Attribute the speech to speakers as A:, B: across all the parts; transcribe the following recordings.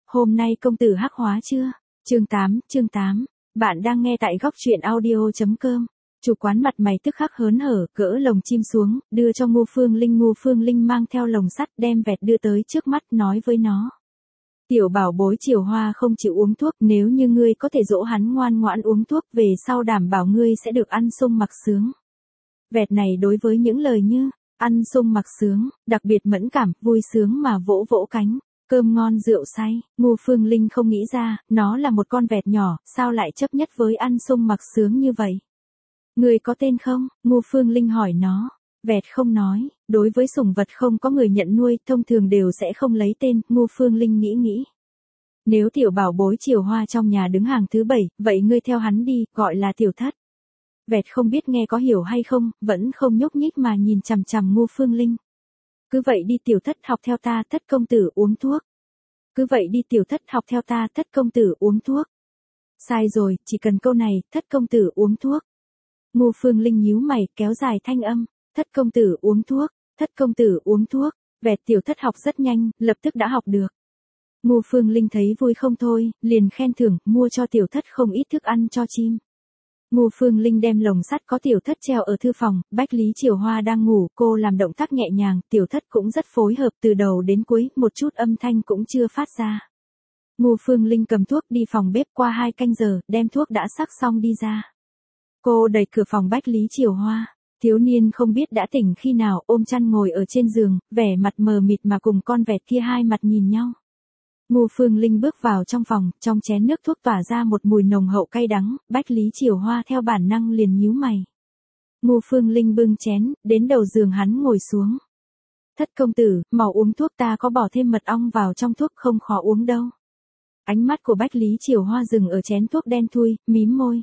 A: Hôm nay công tử hắc hóa chưa? Chương 8. Bạn đang nghe tại góc truyện audio.com. Chủ quán mặt mày tức khắc hớn hở, gỡ lồng chim xuống, đưa cho Ngô Phương Linh. Ngô Phương Linh mang theo lồng sắt đem vẹt đưa tới trước mắt, nói với nó. Tiểu bảo bối Chiều Hoa không chịu uống thuốc, nếu như ngươi có thể dỗ hắn ngoan ngoãn uống thuốc, về sau đảm bảo ngươi sẽ được ăn sung mặc sướng. Vẹt này đối với những lời như ăn sung mặc sướng, đặc biệt mẫn cảm, vui sướng mà vỗ vỗ cánh. Cơm ngon rượu say, Ngô Phương Linh không nghĩ ra, nó là một con vẹt nhỏ, sao lại chấp nhất với ăn sung mặc sướng như vậy? Người có tên không? Ngô Phương Linh hỏi nó. Vẹt không nói, đối với sủng vật không có người nhận nuôi, thông thường đều sẽ không lấy tên. Ngô Phương Linh nghĩ. Nếu tiểu bảo bối Chiều Hoa trong nhà đứng hàng thứ 7, vậy ngươi theo hắn đi, gọi là Tiểu Thất. Vẹt không biết nghe có hiểu hay không, vẫn không nhúc nhích mà nhìn chằm chằm Ngô Phương Linh. Cứ vậy đi Tiểu Thất, học theo ta, Thất công tử uống thuốc. Cứ vậy đi Tiểu Thất, học theo ta, Thất công tử uống thuốc. Sai rồi, chỉ cần câu này, Thất công tử uống thuốc. Ngô Phương Linh nhíu mày, kéo dài thanh âm, Thất công tử uống thuốc, Thất công tử uống thuốc. Vẹt Tiểu Thất học rất nhanh, lập tức đã học được. Ngô Phương Linh thấy vui không thôi, liền khen thưởng, mua cho Tiểu Thất không ít thức ăn cho chim. Ngô Phương Linh đem lồng sắt có Tiểu Thất treo ở thư phòng, Bách Lý Chiều Hoa đang ngủ, cô làm động tác nhẹ nhàng, Tiểu Thất cũng rất phối hợp từ đầu đến cuối, một chút âm thanh cũng chưa phát ra. Ngô Phương Linh cầm thuốc đi phòng bếp, qua 2 canh giờ, đem thuốc đã sắc xong đi ra. Cô đẩy cửa phòng Bách Lý Chiều Hoa, thiếu niên không biết đã tỉnh khi nào, ôm chăn ngồi ở trên giường, vẻ mặt mờ mịt mà cùng con vẹt kia hai mặt nhìn nhau. Ngô Phương Linh bước vào trong phòng, trong chén nước thuốc tỏa ra một mùi nồng hậu cay đắng, Bách Lý Chiều Hoa theo bản năng liền nhíu mày. Ngô Phương Linh bưng chén, đến đầu giường hắn ngồi xuống. Thất công tử, mau uống thuốc, ta có bỏ thêm mật ong vào trong thuốc, không khó uống đâu. Ánh mắt của Bách Lý Chiều Hoa dừng ở chén thuốc đen thui, mím môi.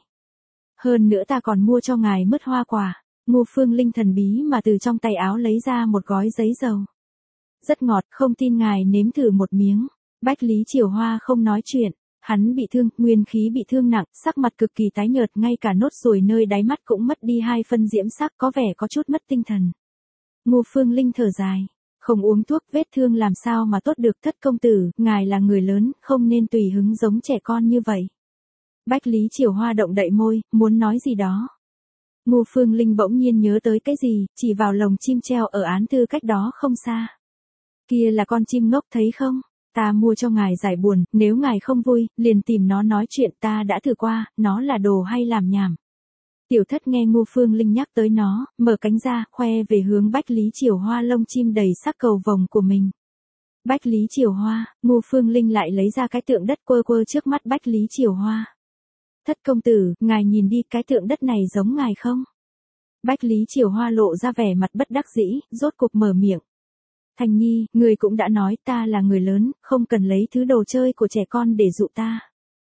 A: Hơn nữa ta còn mua cho ngài mứt hoa quả. Ngô Phương Linh thần bí mà từ trong tay áo lấy ra một gói giấy dầu. Rất ngọt, không tin ngài nếm thử một miếng. Bách Lý Chiều Hoa không nói chuyện, hắn bị thương, nguyên khí bị thương nặng, sắc mặt cực kỳ tái nhợt, ngay cả nốt ruồi nơi đáy mắt cũng mất đi 2 phân diễm sắc, có vẻ có chút mất tinh thần. Ngô Phương Linh thở dài, không uống thuốc vết thương làm sao mà tốt được, Thất công tử, ngài là người lớn, không nên tùy hứng giống trẻ con như vậy. Bách Lý Chiều Hoa động đậy môi, muốn nói gì đó. Ngô Phương Linh bỗng nhiên nhớ tới cái gì, chỉ vào lồng chim treo ở án thư cách đó không xa. Kia là con chim ngốc thấy không? Ta mua cho ngài giải buồn, nếu ngài không vui, liền tìm nó nói chuyện, ta đã thử qua, nó là đồ hay làm nhảm. Tiểu Thất nghe Ngô Phương Linh nhắc tới nó, mở cánh ra, khoe về hướng Bách Lý Chiều Hoa lông chim đầy sắc cầu vồng của mình. Bách Lý Chiều Hoa, Ngô Phương Linh lại lấy ra cái tượng đất quơ quơ trước mắt Bách Lý Chiều Hoa. Thất công tử, ngài nhìn đi, cái tượng đất này giống ngài không? Bách Lý Chiều Hoa lộ ra vẻ mặt bất đắc dĩ, rốt cục mở miệng. Thành Nhi, người cũng đã nói ta là người lớn, không cần lấy thứ đồ chơi của trẻ con để dụ ta.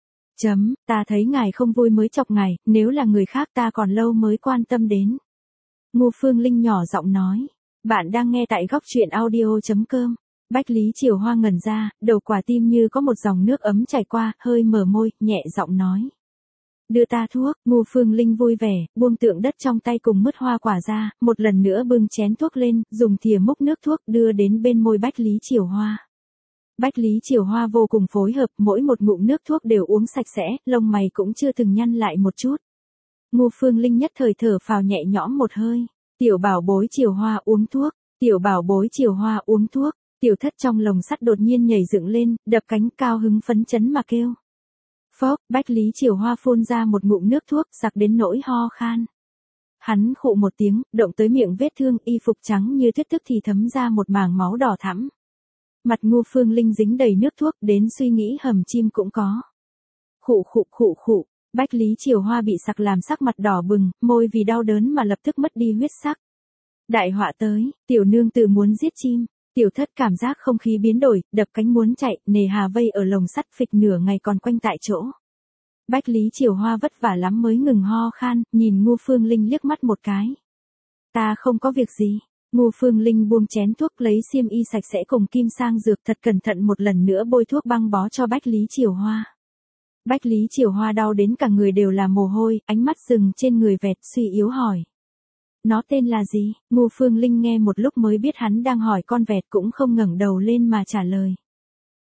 A: Ta thấy ngài không vui mới chọc ngài, nếu là người khác ta còn lâu mới quan tâm đến. Ngô Phương Linh nhỏ giọng nói. Bạn đang nghe tại góc truyện audio.com. Bách Lý Chiều Hoa ngẩn ra, đầu quả tim như có một dòng nước ấm chảy qua, hơi mở môi, nhẹ giọng nói. Đưa ta thuốc. Ngô Phương Linh vui vẻ, buông tượng đất trong tay cùng mứt hoa quả ra, một lần nữa bưng chén thuốc lên, dùng thìa múc nước thuốc đưa đến bên môi Bách Lý Chiều Hoa. Bách Lý Chiều Hoa vô cùng phối hợp, mỗi một ngụm nước thuốc đều uống sạch sẽ, lông mày cũng chưa từng nhăn lại một chút. Ngô Phương Linh nhất thời thở phào nhẹ nhõm một hơi. Tiểu bảo bối Chiều Hoa uống thuốc, tiểu bảo bối Chiều Hoa uống thuốc. Tiểu Thất trong lồng sắt đột nhiên nhảy dựng lên, đập cánh cao hứng phấn chấn mà kêu. Phốc, Bách Lý Chiều Hoa phun ra một ngụm nước thuốc, sặc đến nỗi ho khan. Hắn khụ một tiếng, động tới miệng vết thương, y phục trắng như tuyết tức thì thấm ra một mảng máu đỏ thẫm. Mặt Ngô Phương Linh dính đầy nước thuốc, đến suy nghĩ hầm chim cũng có. Khụ, Bách Lý Chiều Hoa bị sặc làm sắc mặt đỏ bừng, môi vì đau đớn mà lập tức mất đi huyết sắc. Đại họa tới, tiểu nương tử muốn giết chim. Tiểu Thất cảm giác không khí biến đổi, đập cánh muốn chạy, nề hà vây ở lồng sắt phịch nửa ngày còn quanh tại chỗ. Bách Lý Chiều Hoa vất vả lắm mới ngừng ho khan, nhìn Ngô Phương Linh liếc mắt một cái. Ta không có việc gì. Ngô Phương Linh buông chén thuốc, lấy xiêm y sạch sẽ cùng kim sang dược, thật cẩn thận một lần nữa bôi thuốc băng bó cho Bách Lý Chiều Hoa. Bách Lý Chiều Hoa đau đến cả người đều là mồ hôi, ánh mắt dừng trên người vẹt, suy yếu hỏi. Nó tên là gì? Ngô Phương Linh nghe một lúc mới biết hắn đang hỏi con vẹt, cũng không ngẩng đầu lên mà trả lời.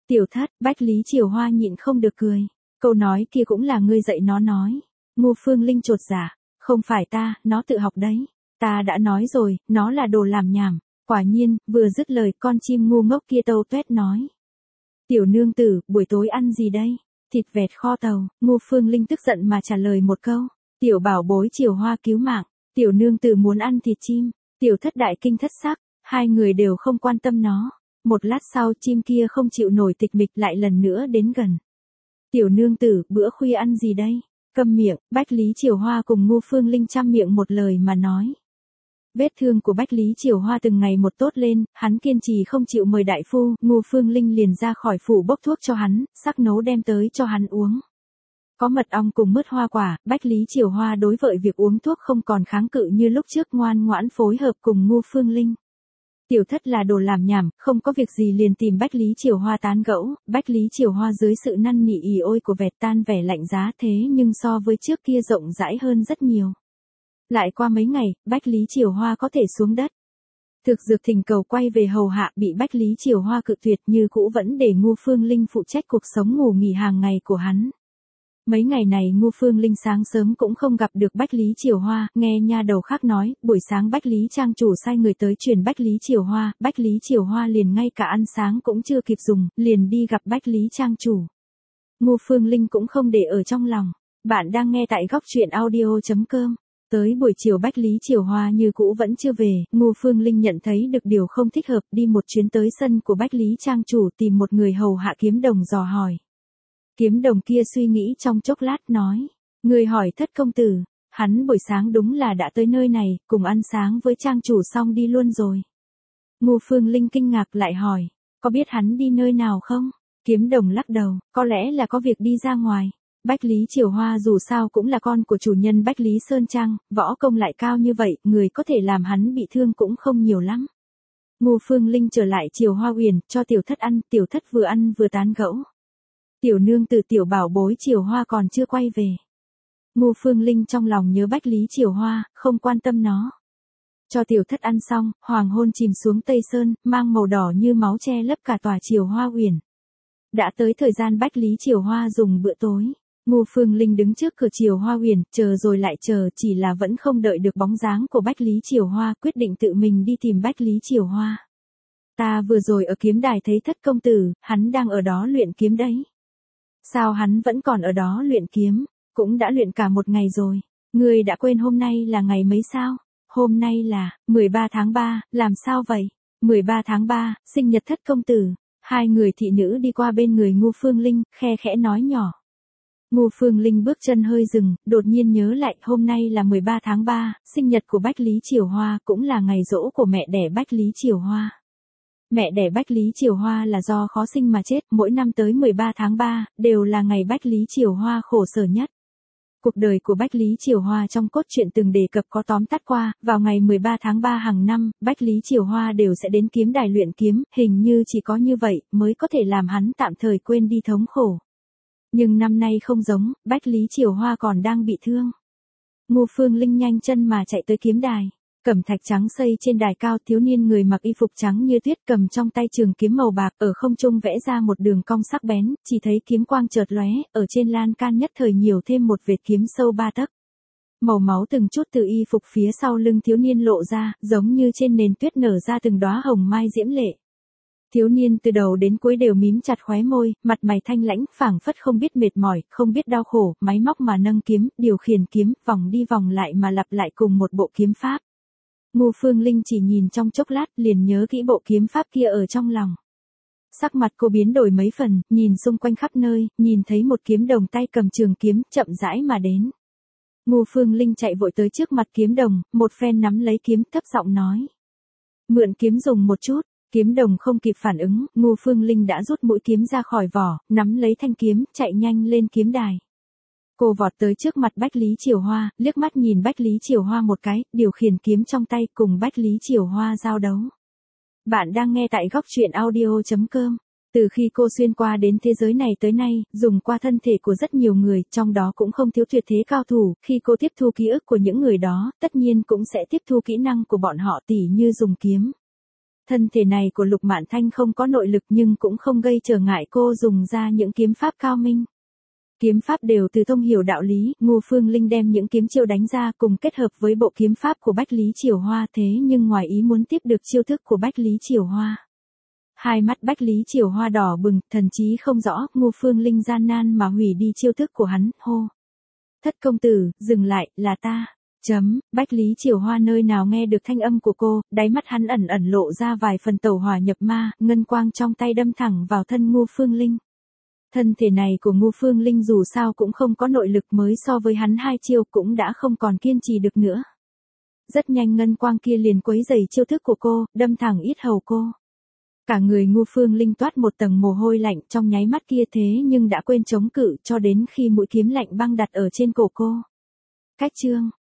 A: Tiểu thất, Bách Lý Triều Hoa nhịn không được cười. Câu nói kia cũng là ngươi dạy nó nói. Ngô Phương Linh chột dạ, không phải ta, nó tự học đấy. Ta đã nói rồi, nó là đồ làm nhảm. Quả nhiên, vừa dứt lời con chim ngu ngốc kia tâu tuét nói. Tiểu nương tử, buổi tối ăn gì đây? Thịt vẹt kho tàu. Ngô Phương Linh tức giận mà trả lời một câu. Tiểu bảo bối Triều Hoa cứu mạng. Tiểu nương tử muốn ăn thịt chim. Tiểu thất đại kinh thất sắc. Hai người đều không quan tâm nó. Một lát sau chim kia không chịu nổi tịch mịch lại lần nữa đến gần. Tiểu nương tử, bữa khuya ăn gì đây? Câm miệng, Bách Lý Triều Hoa cùng Ngô Phương Linh chăm miệng một lời mà nói. Vết thương của Bách Lý Triều Hoa từng ngày một tốt lên, hắn kiên trì không chịu mời đại phu, Ngô Phương Linh liền ra khỏi phủ bốc thuốc cho hắn, sắc nấu đem tới cho hắn uống. Có mật ong cùng mứt hoa quả, Bách Lý Triều Hoa đối với việc uống thuốc không còn kháng cự như lúc trước, ngoan ngoãn phối hợp cùng Ngô Phương Linh. Tiểu thất là đồ làm nhảm, không có việc gì liền tìm Bách Lý Triều Hoa tán gẫu, Bách Lý Triều Hoa dưới sự năn nỉ ì ôi của vẹt tan vẻ lạnh giá thế nhưng so với trước kia rộng rãi hơn rất nhiều. Lại qua mấy ngày, Bách Lý Triều Hoa có thể xuống đất. Thực dược thỉnh cầu quay về hầu hạ bị Bách Lý Triều Hoa cự tuyệt như cũ vẫn để Ngô Phương Linh phụ trách cuộc sống ngủ nghỉ hàng ngày của hắn. Mấy ngày này Ngô Phương Linh sáng sớm cũng không gặp được Bách Lý Triều Hoa, nghe nha đầu khác nói, buổi sáng Bách Lý trang chủ sai người tới truyền Bách Lý Triều Hoa liền ngay cả ăn sáng cũng chưa kịp dùng, liền đi gặp Bách Lý trang chủ. Ngô Phương Linh cũng không để ở trong lòng. Bạn đang nghe tại góc truyện audio.com. Tới buổi chiều Bách Lý Triều Hoa như cũ vẫn chưa về, Ngô Phương Linh nhận thấy được điều không thích hợp, đi một chuyến tới sân của Bách Lý trang chủ tìm một người hầu hạ kiếm đồng dò hỏi. Kiếm đồng kia suy nghĩ trong chốc lát nói, người hỏi Thất công tử, hắn buổi sáng đúng là đã tới nơi này, cùng ăn sáng với trang chủ xong đi luôn rồi. Ngô Phương Linh kinh ngạc lại hỏi, có biết hắn đi nơi nào không? Kiếm đồng lắc đầu, có lẽ là có việc đi ra ngoài. Bách Lý Triều Hoa dù sao cũng là con của chủ nhân Bách Lý Sơn Trang, võ công lại cao như vậy, người có thể làm hắn bị thương cũng không nhiều lắm. Ngô Phương Linh trở lại Triều Hoa Uyển, cho tiểu thất ăn, tiểu thất vừa ăn vừa tán gẫu. Tiểu nương tử tiểu bảo bối Triều Hoa còn chưa quay về. Ngô Phương Linh trong lòng nhớ Bách Lý Triều Hoa, không quan tâm nó. Cho tiểu thất ăn xong, hoàng hôn chìm xuống Tây Sơn, mang màu đỏ như máu che lấp cả tòa Triều Hoa Uyển. Đã tới thời gian Bách Lý Triều Hoa dùng bữa tối. Ngô Phương Linh đứng trước cửa Triều Hoa Uyển, chờ rồi lại chờ, chỉ là vẫn không đợi được bóng dáng của Bách Lý Triều Hoa, quyết định tự mình đi tìm Bách Lý Triều Hoa. Ta vừa rồi ở kiếm đài thấy Thất công tử, hắn đang ở đó luyện kiếm đấy. Sao hắn vẫn còn ở đó luyện kiếm, cũng đã luyện cả một ngày rồi. Ngươi đã quên hôm nay là ngày mấy sao? Hôm nay là 13 tháng 3, làm sao vậy? 13 tháng 3, sinh nhật Thất công tử. Hai người thị nữ đi qua bên người Ngô Phương Linh, khe khẽ nói nhỏ. Ngô Phương Linh bước chân hơi dừng, đột nhiên nhớ lại hôm nay là 13 tháng 3, sinh nhật của Bách Lý Triều Hoa, cũng là ngày giỗ của mẹ đẻ Bách Lý Triều Hoa. Mẹ đẻ Bách Lý Triều Hoa là do khó sinh mà chết, mỗi năm tới 13 tháng 3, đều là ngày Bách Lý Triều Hoa khổ sở nhất. Cuộc đời của Bách Lý Triều Hoa trong cốt truyện từng đề cập có tóm tắt qua, vào ngày 13 tháng 3 hàng năm, Bách Lý Triều Hoa đều sẽ đến kiếm đài luyện kiếm, hình như chỉ có như vậy mới có thể làm hắn tạm thời quên đi thống khổ. Nhưng năm nay không giống, Bách Lý Triều Hoa còn đang bị thương. Ngô Phương Linh nhanh chân mà chạy tới kiếm đài. Cẩm thạch trắng xây trên đài cao, thiếu niên người mặc y phục trắng như tuyết cầm trong tay trường kiếm màu bạc, ở không trung vẽ ra một đường cong sắc bén, chỉ thấy kiếm quang chợt lóe, ở trên lan can nhất thời nhiều thêm một vệt kiếm sâu 3 tấc. Màu máu từng chút từ y phục phía sau lưng thiếu niên lộ ra, giống như trên nền tuyết nở ra từng đóa hồng mai diễm lệ. Thiếu niên từ đầu đến cuối đều mím chặt khóe môi, mặt mày thanh lãnh, phảng phất không biết mệt mỏi, không biết đau khổ, máy móc mà nâng kiếm, điều khiển kiếm, vòng đi vòng lại mà lặp lại cùng một bộ kiếm pháp. Ngô Phương Linh chỉ nhìn trong chốc lát liền nhớ kỹ bộ kiếm pháp kia ở trong lòng. Sắc mặt cô biến đổi mấy phần, nhìn xung quanh khắp nơi, nhìn thấy một kiếm đồng tay cầm trường kiếm, chậm rãi mà đến. Ngô Phương Linh chạy vội tới trước mặt kiếm đồng, một phen nắm lấy kiếm, thấp giọng nói. Mượn kiếm dùng một chút. Kiếm đồng không kịp phản ứng, Ngô Phương Linh đã rút mũi kiếm ra khỏi vỏ, nắm lấy thanh kiếm, chạy nhanh lên kiếm đài. Cô vọt tới trước mặt Bách Lý Triều Hoa, liếc mắt nhìn Bách Lý Triều Hoa một cái, điều khiển kiếm trong tay cùng Bách Lý Triều Hoa giao đấu. Bạn đang nghe tại góc truyện audio.com. Từ khi cô xuyên qua đến thế giới này tới nay, dùng qua thân thể của rất nhiều người, trong đó cũng không thiếu tuyệt thế cao thủ, khi cô tiếp thu ký ức của những người đó, tất nhiên cũng sẽ tiếp thu kỹ năng của bọn họ tỉ như dùng kiếm. Thân thể này của Lục Mạn Thanh không có nội lực nhưng cũng không gây trở ngại cô dùng ra những kiếm pháp cao minh. Kiếm pháp đều từ thông hiểu đạo lý, Ngô Phương Linh đem những kiếm chiêu đánh ra cùng kết hợp với bộ kiếm pháp của Bách Lý Chiểu Hoa thế nhưng ngoài ý muốn tiếp được chiêu thức của Bách Lý Chiểu Hoa. Hai mắt Bách Lý Chiểu Hoa đỏ bừng, thần chí không rõ, Ngô Phương Linh gian nan mà hủy đi chiêu thức của hắn, hô. Thất công tử, dừng lại, là ta. Bách Lý Chiểu Hoa nơi nào nghe được thanh âm của cô, đáy mắt hắn ẩn ẩn lộ ra vài phần tẩu hỏa nhập ma, ngân quang trong tay đâm thẳng vào thân Ngô Phương Linh. Thân thể này của Ngô Phương Linh dù sao cũng không có nội lực mới so với hắn hai chiêu cũng đã không còn kiên trì được nữa. Rất nhanh ngân quang kia liền quấy rầy chiêu thức của cô, đâm thẳng yết hầu cô. Cả người Ngô Phương Linh toát một tầng mồ hôi lạnh trong nháy mắt kia thế nhưng đã quên chống cự cho đến khi mũi kiếm lạnh băng đặt ở trên cổ cô. Cách chương